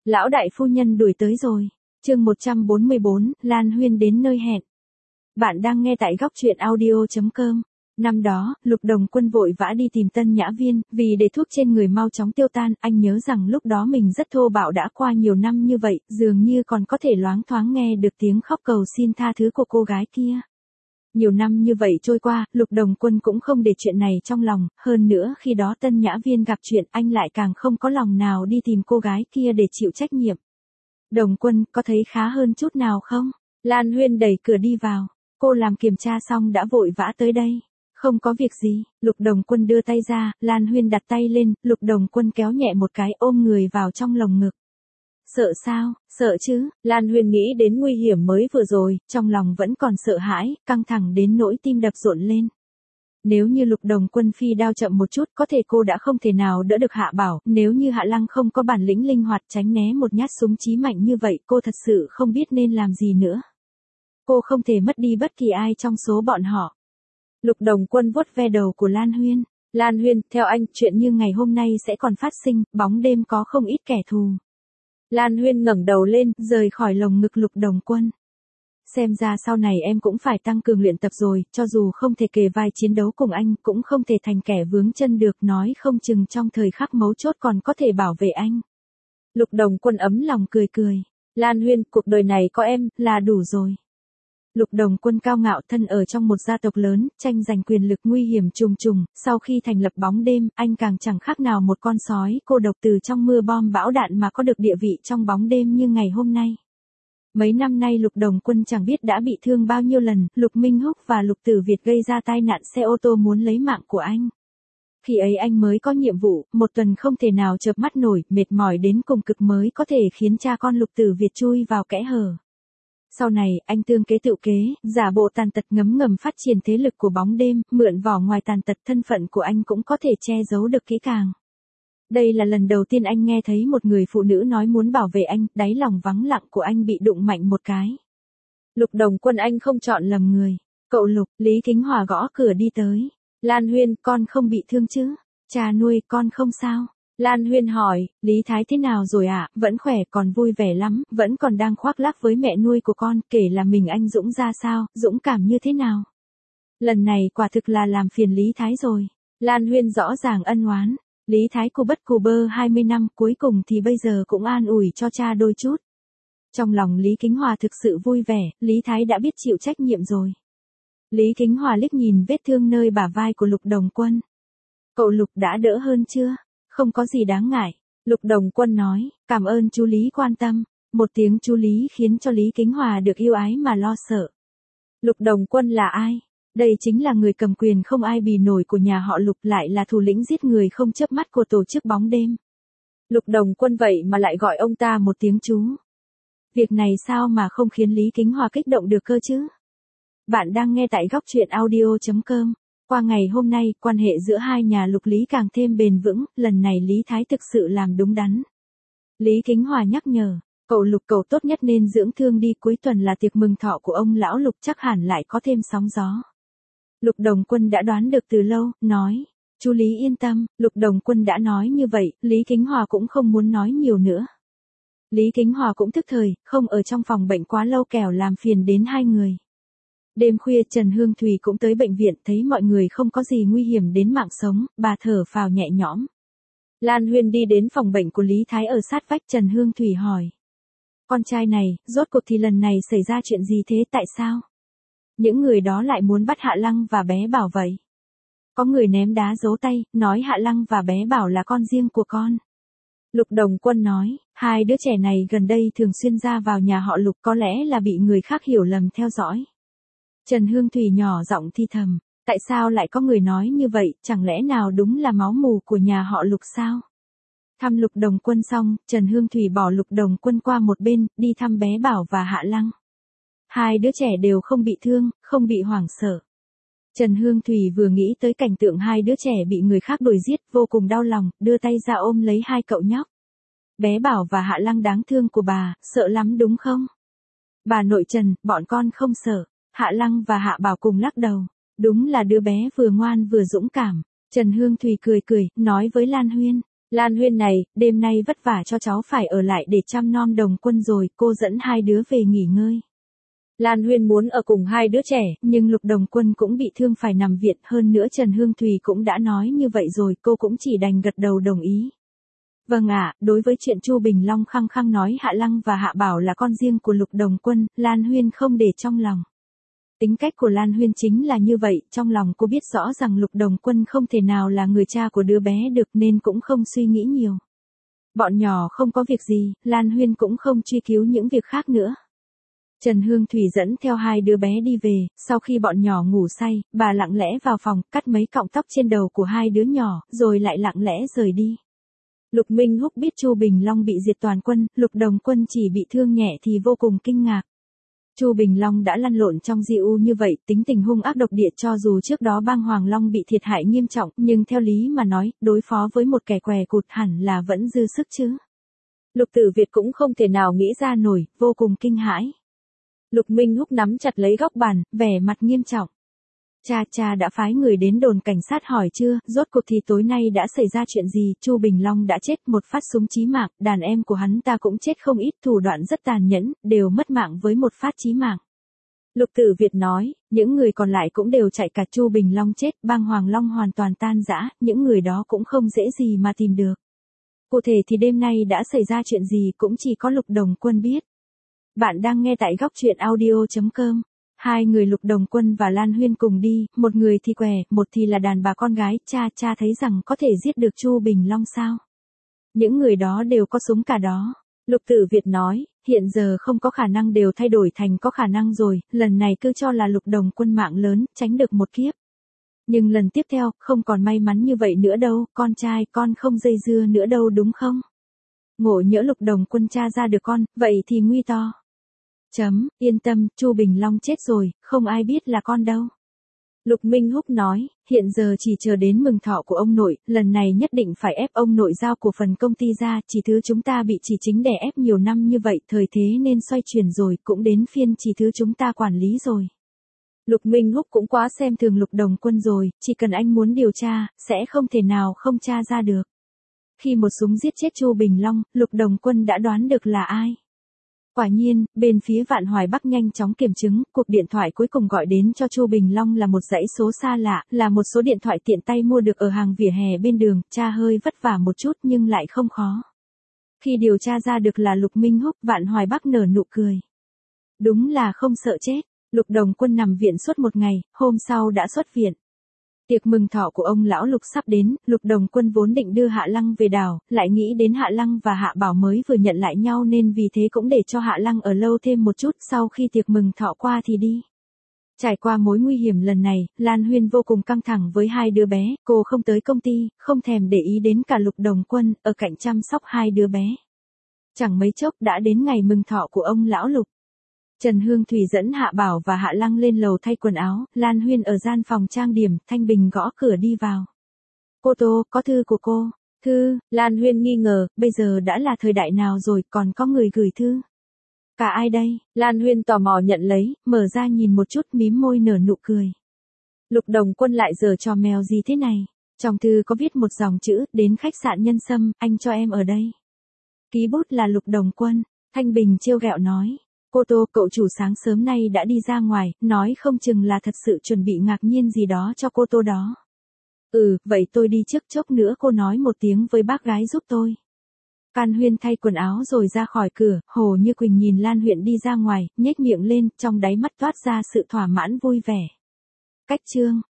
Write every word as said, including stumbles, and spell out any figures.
Lão đại phu nhân đuổi tới rồi. Chương một trăm bốn mươi bốn, Lan Huyên đến nơi hẹn. Bạn đang nghe tại góc truyện audio chấm com. Năm đó, Lục Đồng Quân vội vã đi tìm Tân Nhã Viên, vì để thuốc trên người mau chóng tiêu tan, anh nhớ rằng lúc đó mình rất thô bạo, đã qua nhiều năm như vậy, dường như còn có thể loáng thoáng nghe được tiếng khóc cầu xin tha thứ của cô gái kia. Nhiều năm như vậy trôi qua, Lục Đồng Quân cũng không để chuyện này trong lòng, hơn nữa khi đó Tân Nhã Viên gặp chuyện, anh lại càng không có lòng nào đi tìm cô gái kia để chịu trách nhiệm. Đồng Quân, có thấy khá hơn chút nào không? Lan Huyên đẩy cửa đi vào. Cô làm kiểm tra xong đã vội vã tới đây. Không có việc gì. Lục Đồng Quân đưa tay ra, Lan Huyên đặt tay lên, Lục Đồng Quân kéo nhẹ một cái, ôm người vào trong lồng ngực. Sợ sao? Sợ chứ. Lan Huyên nghĩ đến nguy hiểm mới vừa rồi, trong lòng vẫn còn sợ hãi, căng thẳng đến nỗi tim đập rộn lên. Nếu như Lục Đồng Quân phi đao chậm một chút, có thể cô đã không thể nào đỡ được Hạ Bảo, nếu như Hạ Lăng không có bản lĩnh linh hoạt tránh né một nhát súng chí mạnh như vậy, cô thật sự không biết nên làm gì nữa. Cô không thể mất đi bất kỳ ai trong số bọn họ. Lục Đồng Quân vuốt ve đầu của Lan Huyên. Lan Huyên, theo anh, chuyện như ngày hôm nay sẽ còn phát sinh, bóng đêm có không ít kẻ thù. Lan Huyên ngẩng đầu lên, rời khỏi lồng ngực Lục Đồng Quân. Xem ra sau này em cũng phải tăng cường luyện tập rồi, cho dù không thể kề vai chiến đấu cùng anh, cũng không thể thành kẻ vướng chân được, nói không chừng trong thời khắc mấu chốt còn có thể bảo vệ anh. Lục Đồng Quân ấm lòng cười cười. Lan Huyên, cuộc đời này có em, là đủ rồi. Lục Đồng Quân cao ngạo, thân ở trong một gia tộc lớn, tranh giành quyền lực nguy hiểm trùng trùng, sau khi thành lập bóng đêm, anh càng chẳng khác nào một con sói cô độc từ trong mưa bom bão đạn mà có được địa vị trong bóng đêm như ngày hôm nay. Mấy năm nay Lục Đồng Quân chẳng biết đã bị thương bao nhiêu lần, Lục Minh Húc và Lục Tử Việt gây ra tai nạn xe ô tô muốn lấy mạng của anh. Khi ấy anh mới có nhiệm vụ, một tuần không thể nào chợp mắt nổi, mệt mỏi đến cùng cực mới có thể khiến cha con Lục Tử Việt chui vào kẽ hở. Sau này, anh tương kế tự kế, giả bộ tàn tật ngấm ngầm phát triển thế lực của bóng đêm, mượn vỏ ngoài tàn tật thân phận của anh cũng có thể che giấu được kỹ càng. Đây là lần đầu tiên anh nghe thấy một người phụ nữ nói muốn bảo vệ anh, đáy lòng vắng lặng của anh bị đụng mạnh một cái. Lục Đồng Quân, anh không chọn lầm người. Cậu Lục, Lý Kính Hòa gõ cửa đi tới. Lan Huyên, con không bị thương chứ? Cha nuôi, con không sao? Lan Huyên hỏi, Lý Thái thế nào rồi ạ? À? Vẫn khỏe, còn vui vẻ lắm, vẫn còn đang khoác lác với mẹ nuôi của con, kể là mình anh Dũng ra sao, dũng cảm như thế nào? Lần này quả thực là làm phiền Lý Thái rồi. Lan Huyên rõ ràng ân oán. Lý Thái cù bất cù bơ hai mươi năm, cuối cùng thì bây giờ cũng an ủi cho cha đôi chút. Trong lòng Lý Kính Hòa thực sự vui vẻ, Lý Thái đã biết chịu trách nhiệm rồi. Lý Kính Hòa liếc nhìn vết thương nơi bả vai của Lục Đồng Quân. Cậu Lục đã đỡ hơn chưa? Không có gì đáng ngại. Lục Đồng Quân nói, cảm ơn chú Lý quan tâm. Một tiếng chú Lý khiến cho Lý Kính Hòa được yêu ái mà lo sợ. Lục Đồng Quân là ai? Đây chính là người cầm quyền không ai bì nổi của nhà họ Lục, lại là thủ lĩnh giết người không chớp mắt của tổ chức bóng đêm. Lục Đồng Quân vậy mà lại gọi ông ta một tiếng chú. Việc này sao mà không khiến Lý Kính Hòa kích động được cơ chứ? Bạn đang nghe tại góc truyện audio chấm com. Qua ngày hôm nay, quan hệ giữa hai nhà Lục Lý càng thêm bền vững, lần này Lý Thái thực sự làm đúng đắn. Lý Kính Hòa nhắc nhở, cậu Lục, cậu tốt nhất nên dưỡng thương đi, cuối tuần là tiệc mừng thọ của ông lão Lục, chắc hẳn lại có thêm sóng gió. Lục Đồng Quân đã đoán được từ lâu, nói, chú Lý yên tâm. Lục Đồng Quân đã nói như vậy, Lý Kính Hòa cũng không muốn nói nhiều nữa. Lý Kính Hòa cũng thức thời, không ở trong phòng bệnh quá lâu kẻo làm phiền đến hai người. Đêm khuya Trần Hương Thùy cũng tới bệnh viện, thấy mọi người không có gì nguy hiểm đến mạng sống, bà thở phào nhẹ nhõm. Lan Huyên đi đến phòng bệnh của Lý Thái ở sát vách, Trần Hương Thùy hỏi. Con trai này, rốt cuộc thì lần này xảy ra chuyện gì thế, tại sao? Những người đó lại muốn bắt Hạ Lăng và bé Bảo vậy. Có người ném đá giấu tay, nói Hạ Lăng và bé Bảo là con riêng của con. Lục Đồng Quân nói, hai đứa trẻ này gần đây thường xuyên ra vào nhà họ Lục, có lẽ là bị người khác hiểu lầm theo dõi. Trần Hương Thùy nhỏ giọng thi thầm, tại sao lại có người nói như vậy, chẳng lẽ nào đúng là máu mù của nhà họ Lục sao? Thăm Lục Đồng Quân xong, Trần Hương Thùy bỏ Lục Đồng Quân qua một bên, đi thăm bé Bảo và Hạ Lăng. Hai đứa trẻ đều không bị thương, không bị hoảng sợ. Trần Hương Thùy vừa nghĩ tới cảnh tượng hai đứa trẻ bị người khác đuổi giết, vô cùng đau lòng, đưa tay ra ôm lấy hai cậu nhóc. Bé Bảo và Hạ Lăng đáng thương của bà, sợ lắm đúng không? Bà nội Trần, bọn con không sợ. Hạ Lăng và Hạ Bảo cùng lắc đầu. Đúng là đứa bé vừa ngoan vừa dũng cảm. Trần Hương Thùy cười cười, nói với Lan Huyên. Lan Huyên này, đêm nay vất vả cho cháu phải ở lại để chăm nom Đồng Quân rồi, cô dẫn hai đứa về nghỉ ngơi. Lan Huyên muốn ở cùng hai đứa trẻ, nhưng Lục Đồng Quân cũng bị thương phải nằm viện, hơn nữa Trần Hương Thùy cũng đã nói như vậy rồi, cô cũng chỉ đành gật đầu đồng ý. Vâng ạ, đối với chuyện Chu Bình Long khăng khăng nói Hạ Lăng và Hạ Bảo là con riêng của Lục Đồng Quân, Lan Huyên không để trong lòng. Tính cách của Lan Huyên chính là như vậy, trong lòng cô biết rõ rằng Lục Đồng Quân không thể nào là người cha của đứa bé được nên cũng không suy nghĩ nhiều. Bọn nhỏ không có việc gì, Lan Huyên cũng không truy cứu những việc khác nữa. Trần Hương Thùy dẫn theo hai đứa bé đi về, sau khi bọn nhỏ ngủ say, bà lặng lẽ vào phòng, cắt mấy cọng tóc trên đầu của hai đứa nhỏ, rồi lại lặng lẽ rời đi. Lục Minh Húc biết Chu Bình Long bị diệt toàn quân, Lục Đồng Quân chỉ bị thương nhẹ thì vô cùng kinh ngạc. Chu Bình Long đã lăn lộn trong di u như vậy, tính tình hung ác độc địa, cho dù trước đó Bang Hoàng Long bị thiệt hại nghiêm trọng, nhưng theo lý mà nói, đối phó với một kẻ què cụt hẳn là vẫn dư sức chứ. Lục Tử Việt cũng không thể nào nghĩ ra nổi, vô cùng kinh hãi. Lục Minh Húc nắm chặt lấy góc bàn, vẻ mặt nghiêm trọng. Cha cha đã phái người đến đồn cảnh sát hỏi chưa, rốt cuộc thì tối nay đã xảy ra chuyện gì, Chu Bình Long đã chết một phát súng chí mạng, đàn em của hắn ta cũng chết không ít, thủ đoạn rất tàn nhẫn, đều mất mạng với một phát chí mạng. Lục Tử Việt nói, những người còn lại cũng đều chạy cả. Chu Bình Long chết, Bang Hoàng Long hoàn toàn tan rã, những người đó cũng không dễ gì mà tìm được. Cụ thể thì đêm nay đã xảy ra chuyện gì cũng chỉ có Lục Đồng Quân biết. Bạn đang nghe tại góc truyện audio chấm com. Hai người Lục Đồng Quân và Lan Huyên cùng đi, một người thì què, một thì là đàn bà con gái, cha cha thấy rằng có thể giết được Chu Bình Long sao? Những người đó đều có súng cả đó. Lục Tử Việt nói, hiện giờ không có khả năng đều thay đổi thành có khả năng rồi, lần này cứ cho là Lục Đồng Quân mạng lớn, tránh được một kiếp. Nhưng lần tiếp theo, không còn may mắn như vậy nữa đâu, con trai con không dây dưa nữa đâu đúng không? Ngộ nhỡ Lục Đồng Quân tra ra được con, vậy thì nguy to. Chấm, yên tâm, Chu Bình Long chết rồi, không ai biết là con đâu. Lục Minh Húc nói, hiện giờ chỉ chờ đến mừng thọ của ông nội, lần này nhất định phải ép ông nội giao cổ phần công ty ra, chỉ thứ chúng ta bị chỉ chính đè ép nhiều năm như vậy, thời thế nên xoay chuyển rồi, cũng đến phiên chỉ thứ chúng ta quản lý rồi. Lục Minh Húc cũng quá xem thường Lục Đồng Quân rồi, chỉ cần anh muốn điều tra, sẽ không thể nào không tra ra được. Khi một súng giết chết Chu Bình Long, Lục Đồng Quân đã đoán được là ai. Quả nhiên, bên phía Vạn Hoài Bắc nhanh chóng kiểm chứng, cuộc điện thoại cuối cùng gọi đến cho Chu Bình Long là một dãy số xa lạ, là một số điện thoại tiện tay mua được ở hàng vỉa hè bên đường, tra hơi vất vả một chút nhưng lại không khó. Khi điều tra ra được là Lục Minh Húc, Vạn Hoài Bắc nở nụ cười. Đúng là không sợ chết, Lục Đồng Quân nằm viện suốt một ngày, hôm sau đã xuất viện. Tiệc mừng thọ của ông lão Lục sắp đến, Lục Đồng Quân vốn định đưa Hạ Lăng về đảo, lại nghĩ đến Hạ Lăng và Hạ Bảo mới vừa nhận lại nhau nên vì thế cũng để cho Hạ Lăng ở lâu thêm một chút, sau khi tiệc mừng thọ qua thì đi. Trải qua mối nguy hiểm lần này, Lan Huyên vô cùng căng thẳng với hai đứa bé, cô không tới công ty, không thèm để ý đến cả Lục Đồng Quân, ở cạnh chăm sóc hai đứa bé. Chẳng mấy chốc đã đến ngày mừng thọ của ông lão Lục. Trần Hương Thùy dẫn Hạ Bảo và Hạ Lăng lên lầu thay quần áo, Lan Huyên ở gian phòng trang điểm, Thanh Bình gõ cửa đi vào. Cô Tô, có thư của cô. Thư, Lan Huyên nghi ngờ, bây giờ đã là thời đại nào rồi, còn có người gửi thư. Cả ai đây? Lan Huyên tò mò nhận lấy, mở ra nhìn một chút mím môi nở nụ cười. Lục Đồng Quân lại giở trò mèo gì thế này? Trong thư có viết một dòng chữ, đến khách sạn Nhân Sâm, anh cho em ở đây. Ký bút là Lục Đồng Quân, Thanh Bình trêu ghẹo nói. Cô Tô, cậu chủ sáng sớm nay đã đi ra ngoài, nói không chừng là thật sự chuẩn bị ngạc nhiên gì đó cho cô Tô đó. Ừ, vậy tôi đi trước, chốc nữa cô nói một tiếng với bác gái giúp tôi. Can Huyên thay quần áo rồi ra khỏi cửa, Hồ Như Quỳnh nhìn Lan Huyên đi ra ngoài, nhếch miệng lên, trong đáy mắt toát ra sự thỏa mãn vui vẻ. Cách chương